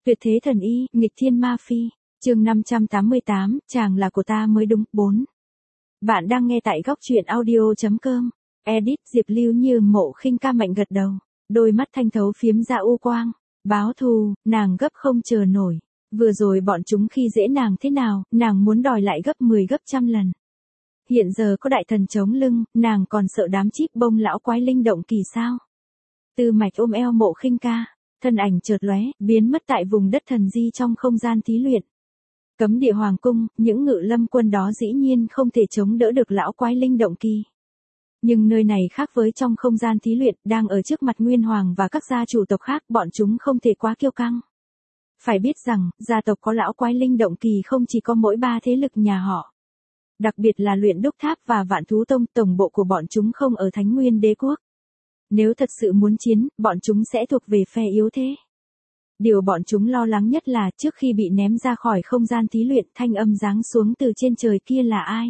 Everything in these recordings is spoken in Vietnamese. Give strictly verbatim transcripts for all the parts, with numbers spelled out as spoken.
Tuyệt thế thần y, nghịch thiên ma phi. Chương năm trăm tám mươi tám, chàng là của ta mới đúng. bốn. Bạn đang nghe tại góc truyện audio chấm com. Edit Diệp Lưu Như Mộ Khinh ca mạnh gật đầu, đôi mắt thanh thấu phiếm ra u quang. Báo thù, nàng gấp không chờ nổi. Vừa rồi bọn chúng khi dễ nàng thế nào, nàng muốn đòi lại gấp mười gấp trăm lần. Hiện giờ có đại thần chống lưng, nàng còn sợ đám chíp bông lão quái linh động kỳ sao? Tư Mạch ôm eo Mộ Khinh ca, thân ảnh chợt lóe, biến mất tại vùng đất thần di trong không gian thí luyện. Cấm địa hoàng cung, những ngự lâm quân đó dĩ nhiên không thể chống đỡ được lão quái linh động kỳ. Nhưng nơi này khác với trong không gian thí luyện, đang ở trước mặt Nguyên Hoàng và các gia chủ tộc khác, bọn chúng không thể quá kiêu căng. Phải biết rằng, gia tộc có lão quái linh động kỳ không chỉ có mỗi ba thế lực nhà họ. Đặc biệt là Luyện Đúc Tháp và Vạn Thú Tông, tổng bộ của bọn chúng không ở Thánh Nguyên Đế Quốc. Nếu thật sự muốn chiến, bọn chúng sẽ thuộc về phe yếu thế. Điều bọn chúng lo lắng nhất là trước khi bị ném ra khỏi không gian thí luyện, thanh âm giáng xuống từ trên trời kia là ai?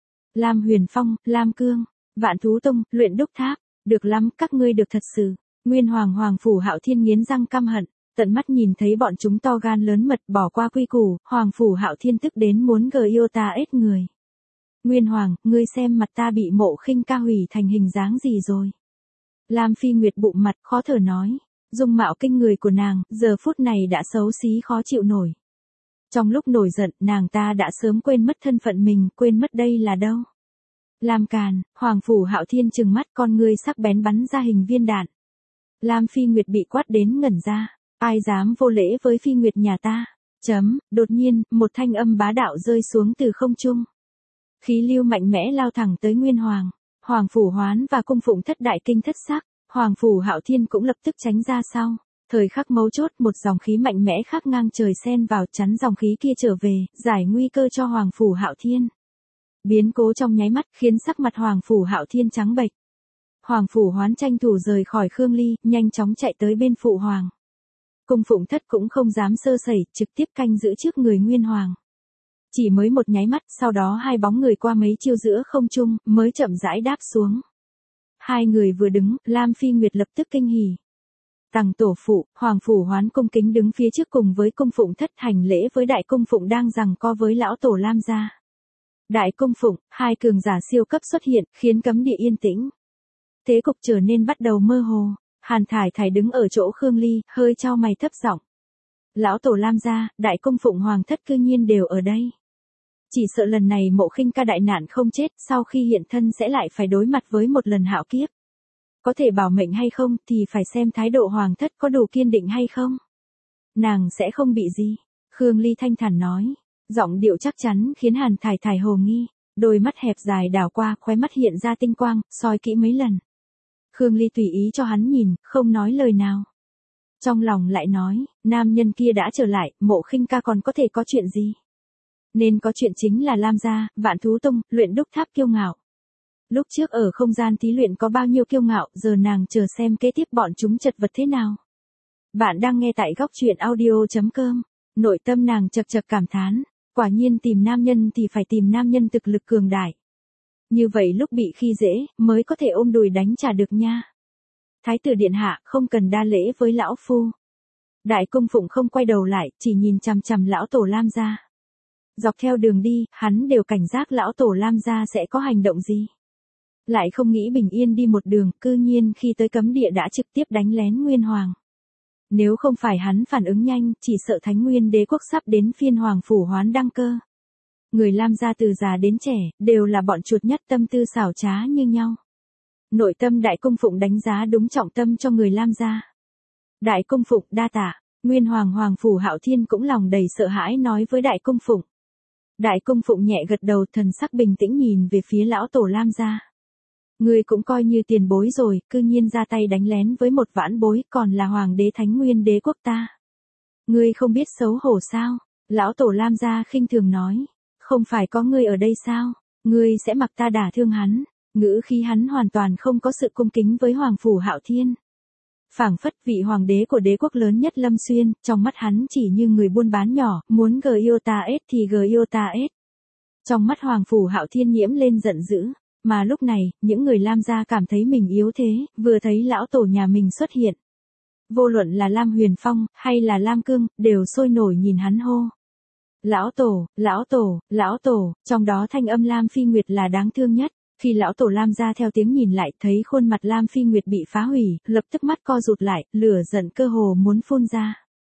Lam Huyền Phong, Lam Cương, Vạn Thú Tông, Luyện Đúc Tháp. Được lắm, các ngươi được thật sự. Nguyên Hoàng Hoàng Phủ Hạo Thiên nghiến răng căm hận, tận mắt nhìn thấy bọn chúng to gan lớn mật bỏ qua quy củ, Hoàng Phủ Hạo Thiên tức đến muốn gờ yêu ta ết người. Nguyên Hoàng, ngươi xem mặt ta bị Mộ Khinh ca hủy thành hình dáng gì rồi? Lam Phi Nguyệt bụng mặt khó thở nói, dung mạo kinh người của nàng, giờ phút này đã xấu xí khó chịu nổi. Trong lúc nổi giận, nàng ta đã sớm quên mất thân phận mình, quên mất đây là đâu. Lam Càn, Hoàng Phủ Hạo Thiên trừng mắt, con ngươi sắc bén bắn ra hình viên đạn. Lam Phi Nguyệt bị quát đến ngẩn ra, ai dám vô lễ với Phi Nguyệt nhà ta? Chấm, đột nhiên, một thanh âm bá đạo rơi xuống từ không trung. Khí lưu mạnh mẽ lao thẳng tới Nguyên Hoàng. Hoàng Phủ Hoán và cung phụng thất đại kinh thất sắc, Hoàng Phủ Hạo Thiên cũng lập tức tránh ra sau. Thời khắc mấu chốt, một dòng khí mạnh mẽ khác ngang trời xen vào chắn dòng khí kia trở về, giải nguy cơ cho Hoàng Phủ Hạo Thiên. Biến cố trong nháy mắt khiến sắc mặt Hoàng Phủ Hạo Thiên trắng bệch. Hoàng Phủ Hoán tranh thủ rời khỏi Khương Ly, nhanh chóng chạy tới bên Phụ Hoàng. Cung phụng thất cũng không dám sơ sẩy, trực tiếp canh giữ trước người Nguyên Hoàng. Chỉ mới một nháy mắt, sau đó hai bóng người qua mấy chiêu giữa không trung, mới chậm rãi đáp xuống. Hai người vừa đứng, Lam Phi Nguyệt lập tức kinh hỉ. Tằng tổ phụ, Hoàng Phủ Hoán cung kính đứng phía trước cùng với cung phụng thất hành lễ với đại cung phụng đang giằng co với lão tổ Lam gia. Đại cung phụng, hai cường giả siêu cấp xuất hiện, khiến cấm địa yên tĩnh. Thế cục trở nên bắt đầu mơ hồ. Hàn Thải Thải đứng ở chỗ Khương Ly, hơi chau mày thấp giọng. Lão tổ Lam gia, đại cung phụng Hoàng thất cư nhiên đều ở đây. Chỉ sợ lần này Mộ Khinh ca đại nạn không chết, sau khi hiện thân sẽ lại phải đối mặt với một lần hạo kiếp. Có thể bảo mệnh hay không thì phải xem thái độ Hoàng thất có đủ kiên định hay không. Nàng sẽ không bị gì. Khương Ly thanh thản nói. Giọng điệu chắc chắn khiến Hàn Thải Thải hồ nghi. Đôi mắt hẹp dài đảo qua, khóe mắt hiện ra tinh quang, soi kỹ mấy lần. Khương Ly tùy ý cho hắn nhìn, không nói lời nào. Trong lòng lại nói, nam nhân kia đã trở lại, Mộ Khinh ca còn có thể có chuyện gì? Nên có chuyện chính là Lam gia, Vạn Thú Tông, Luyện Đúc Tháp kiêu ngạo. Lúc trước ở không gian thí luyện có bao nhiêu kiêu ngạo, giờ nàng chờ xem kế tiếp bọn chúng chật vật thế nào. Bạn đang nghe tại góc truyện audio chấm com. Nội tâm nàng chật chật cảm thán, quả nhiên tìm nam nhân thì phải tìm nam nhân thực lực cường đại. Như vậy lúc bị khi dễ, mới có thể ôm đùi đánh trả được nha. Thái tử điện hạ, không cần đa lễ với lão phu. Đại cung phụng không quay đầu lại, chỉ nhìn chằm chằm lão tổ Lam gia. Dọc theo đường đi, hắn đều cảnh giác lão tổ Lam gia sẽ có hành động gì. Lại không nghĩ bình yên đi một đường, cư nhiên khi tới cấm địa đã trực tiếp đánh lén Nguyên Hoàng. Nếu không phải hắn phản ứng nhanh, chỉ sợ Thánh Nguyên Đế Quốc sắp đến phiên Hoàng Phủ Hoán đăng cơ. Người Lam gia từ già đến trẻ, đều là bọn chuột nhất tâm tư xảo trá như nhau. Nội tâm đại cung phụng đánh giá đúng trọng tâm cho người Lam gia. Đại cung phụng đa tạ, Nguyên Hoàng Hoàng Phủ Hạo Thiên cũng lòng đầy sợ hãi nói với đại cung phụng. Đại cung phụng nhẹ gật đầu, thần sắc bình tĩnh nhìn về phía lão tổ Lam gia. Ngươi cũng coi như tiền bối rồi, cư nhiên ra tay đánh lén với một vãn bối, còn là Hoàng đế Thánh Nguyên Đế Quốc ta. Ngươi không biết xấu hổ sao? Lão tổ Lam gia khinh thường nói. Không phải có ngươi ở đây sao? Ngươi sẽ mặc ta đả thương hắn. Ngữ khí hắn hoàn toàn không có sự cung kính với Hoàng Phủ Hạo Thiên. Phảng phất vị hoàng đế của đế quốc lớn nhất Lâm Xuyên, trong mắt hắn chỉ như người buôn bán nhỏ, muốn gờ yêu ta ết thì gờ yêu ta ết. Trong mắt Hoàng Phủ Hạo Thiên nhiễm lên giận dữ, mà lúc này, những người Lam gia cảm thấy mình yếu thế, vừa thấy lão tổ nhà mình xuất hiện. Vô luận là Lam Huyền Phong, hay là Lam Cương, đều sôi nổi nhìn hắn hô. Lão tổ, lão tổ, lão tổ, trong đó thanh âm Lam Phi Nguyệt là đáng thương nhất. Khi lão tổ Lam ra theo tiếng nhìn lại thấy khuôn mặt Lam Phi Nguyệt bị phá hủy, lập tức mắt co rụt lại, lửa giận cơ hồ muốn phun ra.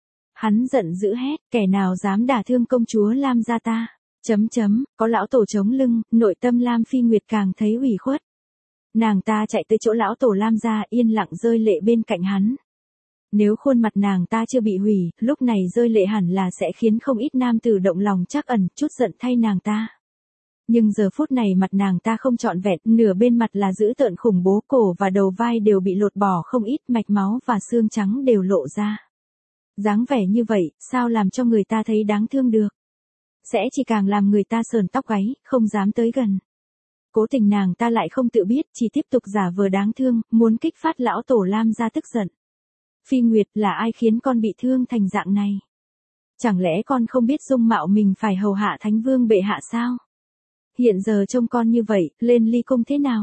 Hắn giận dữ hét, kẻ nào dám đả thương công chúa Lam gia ta. Chấm chấm, có lão tổ chống lưng, nội tâm Lam Phi Nguyệt càng thấy ủy khuất. Nàng ta chạy tới chỗ lão tổ Lam gia yên lặng rơi lệ bên cạnh hắn. Nếu khuôn mặt nàng ta chưa bị hủy, lúc này rơi lệ hẳn là sẽ khiến không ít nam tử động lòng trắc ẩn, chút giận thay nàng ta. Nhưng giờ phút này mặt nàng ta không trọn vẹn, nửa bên mặt là dữ tợn khủng bố, cổ và đầu vai đều bị lột bỏ không ít, mạch máu và xương trắng đều lộ ra. Dáng vẻ như vậy, sao làm cho người ta thấy đáng thương được? Sẽ chỉ càng làm người ta sờn tóc gáy, không dám tới gần. Cố tình nàng ta lại không tự biết, chỉ tiếp tục giả vờ đáng thương, muốn kích phát lão tổ Lam gia tức giận. Phi Nguyệt, là ai khiến con bị thương thành dạng này? Chẳng lẽ con không biết dung mạo mình phải hầu hạ Thánh Vương bệ hạ sao? Hiện giờ trông con như vậy, lên ly cung thế nào?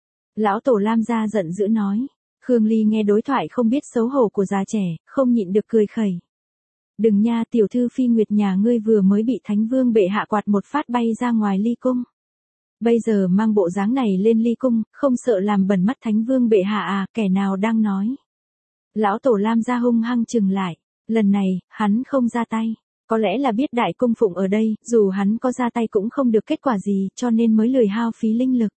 Lão tổ Lam gia giận dữ nói. Khương Ly nghe đối thoại không biết xấu hổ của già trẻ, không nhịn được cười khẩy. Đừng nha, tiểu thư Phi Nguyệt nhà ngươi vừa mới bị Thánh Vương bệ hạ quạt một phát bay ra ngoài ly cung. Bây giờ mang bộ dáng này lên ly cung, không sợ làm bẩn mắt Thánh Vương bệ hạ à, kẻ nào đang nói. Lão tổ Lam gia hung hăng chừng lại, lần này, hắn không ra tay. Có lẽ là biết đại cung phụng ở đây, dù hắn có ra tay cũng không được kết quả gì, cho nên mới lười hao phí linh lực.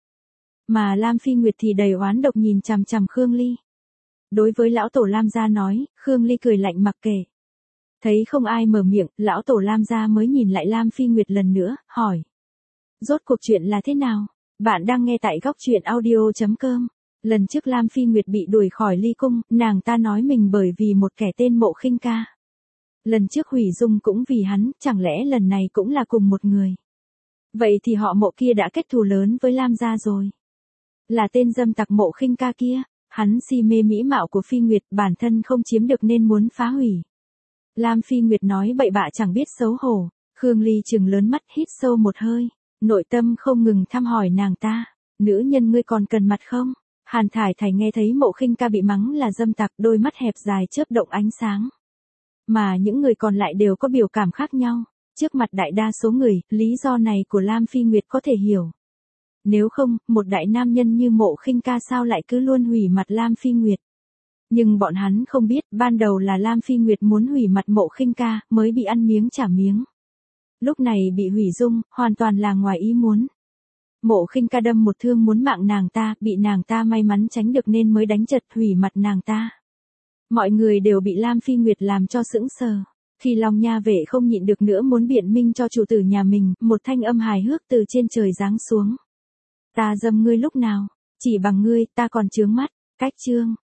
Mà Lam Phi Nguyệt thì đầy oán độc nhìn chằm chằm Khương Ly. Đối với lão tổ Lam gia nói, Khương Ly cười lạnh mặc kệ. Thấy không ai mở miệng, lão tổ Lam gia mới nhìn lại Lam Phi Nguyệt lần nữa, hỏi. Rốt cuộc chuyện là thế nào? Bạn đang nghe tại góc truyện audio chấm com. Lần trước Lam Phi Nguyệt bị đuổi khỏi ly cung, nàng ta nói mình bởi vì một kẻ tên Mộ Khinh Ca. Lần trước hủy dung cũng vì hắn, chẳng lẽ lần này cũng là cùng một người. Vậy thì họ Mộ kia đã kết thù lớn với Lam gia rồi. Là tên dâm tặc Mộ Khinh Ca kia, hắn si mê mỹ mạo của Phi Nguyệt, bản thân không chiếm được nên muốn phá hủy. Lam Phi Nguyệt nói bậy bạ chẳng biết xấu hổ, Khương Ly trừng lớn mắt hít sâu một hơi, nội tâm không ngừng thăm hỏi nàng ta, nữ nhân ngươi còn cần mặt không? Hàn Thải Thải nghe thấy Mộ Khinh Ca bị mắng là dâm tặc, đôi mắt hẹp dài chớp động ánh sáng. Mà những người còn lại đều có biểu cảm khác nhau, trước mặt đại đa số người, lý do này của Lam Phi Nguyệt có thể hiểu. Nếu không, một đại nam nhân như Mộ Khinh Ca sao lại cứ luôn hủy mặt Lam Phi Nguyệt. Nhưng bọn hắn không biết, ban đầu là Lam Phi Nguyệt muốn hủy mặt Mộ Khinh Ca, mới bị ăn miếng trả miếng. Lúc này bị hủy dung, hoàn toàn là ngoài ý muốn. Mộ Khinh Ca đâm một thương muốn mạng nàng ta, bị nàng ta may mắn tránh được nên mới đánh chật hủy mặt nàng ta. Mọi người đều bị Lam Phi Nguyệt làm cho sững sờ. Khi Long Nha Vệ không nhịn được nữa muốn biện minh cho chủ tử nhà mình, một thanh âm hài hước từ trên trời giáng xuống. Ta dâm ngươi lúc nào? Chỉ bằng ngươi, ta còn chướng mắt. Cách chương.